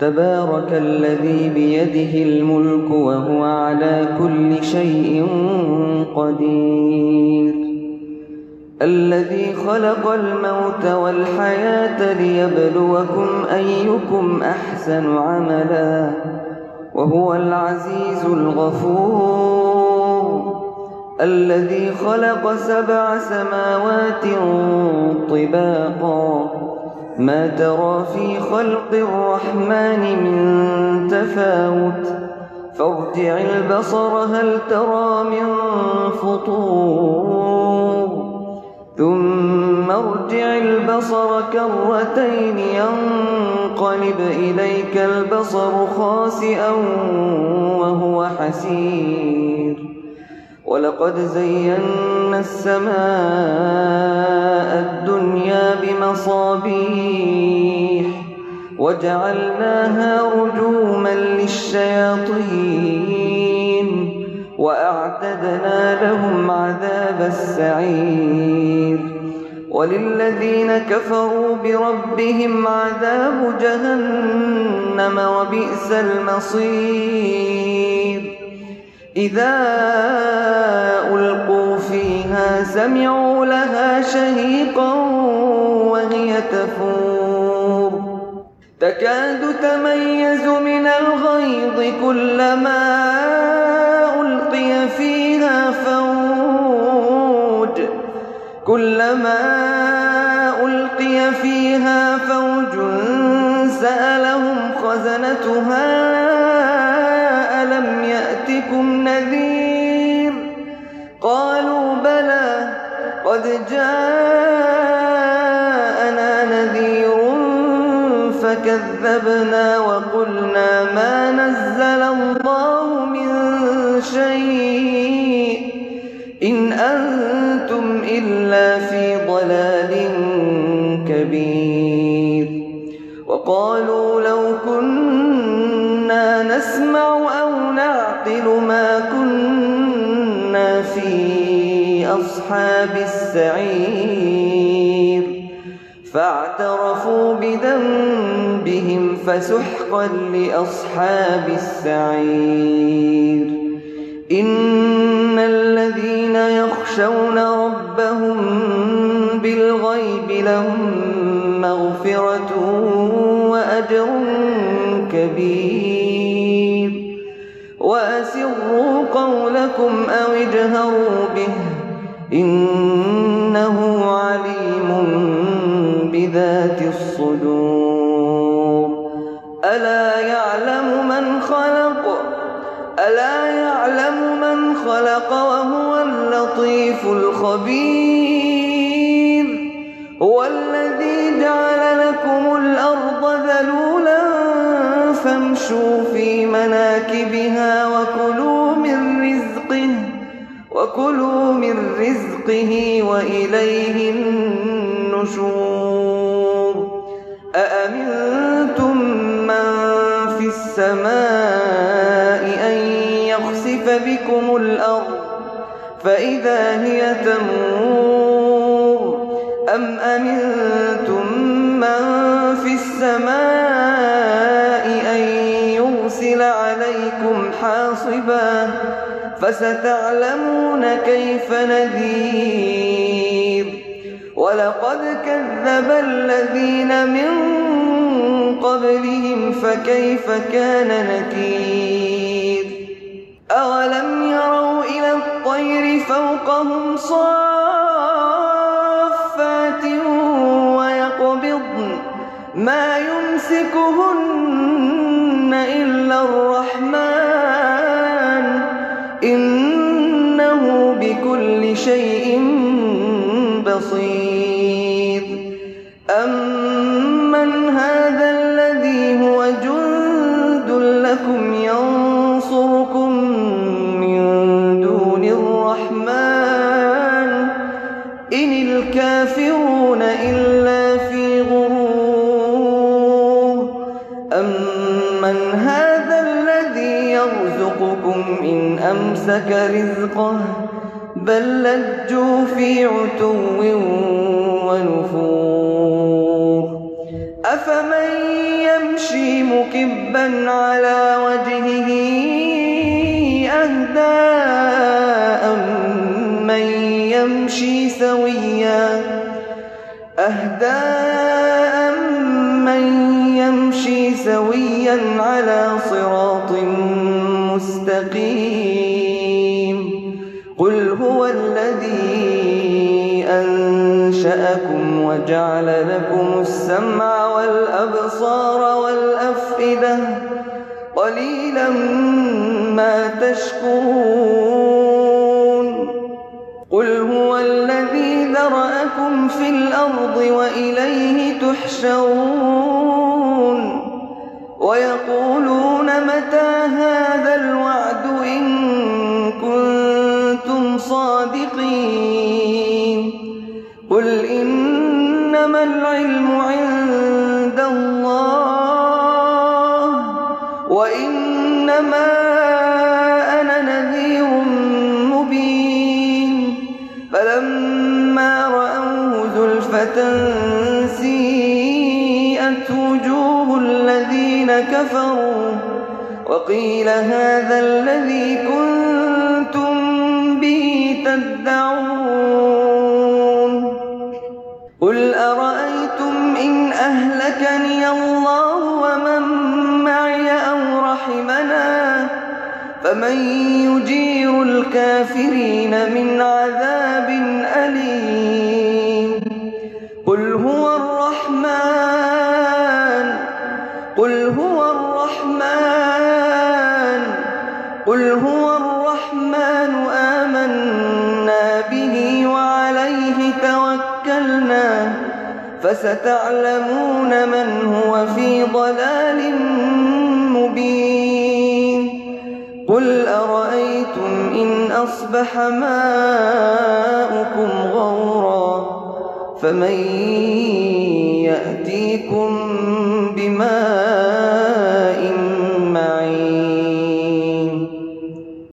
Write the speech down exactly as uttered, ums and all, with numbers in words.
تبارك الذي بيده الملك وهو على كل شيء قدير الذي خلق الموت والحياة ليبلوكم أيكم أحسن عملا وهو العزيز الغفور الذي خلق سبع سماوات طباقا ما ترى في خلق الرحمن من تفاوت فارجع البصر هل ترى من فطور ثم ارجع البصر كرتين ينقلب إليك البصر خاسئا وهو حسير ولقد زينا السماء الدنيا بمصابيح وجعلناها رجوما للشياطين وأعتدنا لهم عذاب السعير وللذين كفروا بربهم عذاب جهنم وبئس المصير إذا ألقوا فيها سمعوا لها شهيقا وهي تفور تكاد تميز من الغيظ كلما ألقي فيها فوج كلما ألقي فيها فوج سألهم خزنتها ألم يأتكم نذير قالوا بلى قد جاءنا نذير فكذبنا وقلنا ما نزل الله من شيء إن أنتم إلا في ضلال كبير وقالوا لو كنا نسمع أو نعقل ما كنا في أصحاب السعير فاعترفوا بذنبهم فسحقا لأصحاب السعير إن الذين يخشون ربهم بالغيب لهم مغفرة وأجر كبير وأسروا قولكم أو اجهروا به إنه عليم بذات الصدور ألا يعلم من خلق ألا يعلم من خلق وهو اللطيف الخبير هو الذي جعل لكم الأرض ذلولا فامشوا في مناكبها وكلوا من رزقه وكلوا من رزقه وإليه النشور أأمنتم من في السماء أن يخسف بكم الأرض فإذا هي تمور أم أمنتم من في السماء أن يرسل عليكم حاصبا فستعلمون كيف نذير ولقد كذب الذين من قبلهم فكيف كان نكير أولم يروا إلى الطير فوقهم صافات ويقبضن ما يمسكهن إلا الرحمن إنه بكل شيء بصير أمن هذا الذي هو جند لكم ينصركم من دون الرحمن إن الكافرون إلا في غرور أمن هذا الذي يرزقكم إن أمسك رزقه بل لجوا في عتو ونفور أفمن يملك يمشي مكبا على وجهه أهدى أمن يمشي سويا أهدى أمن يمشي سويا على صراط مستقيم قل هو الذي أنشأكم وجعل لكم السمع والأبصار والأفئدة قليلا ما تشكرون قل هو الذي ذرأكم في الأرض وإليه تحشرون ويقولون متى هذا الوعد إن كنتم صادقين قل إنما العلم عند الله وإنما أنا نذير مبين فلما رأوه زلفة سيئت وجوه الذين كفروا وقيل هذا الذي كنتم به تدعون قل أرأيتم إن أهلكني الله ومن معي أو رحمنا فمن يجير الكافرين من عذاب أليم قل هو الرحمن قل هو الرحمن قل هو الرحمن آمنا به وعليه توكلنا فستعلمون من هو في ضلال مبين قل أرأيتم إن أصبح ماؤكم غورا فمن يأتيكم بماء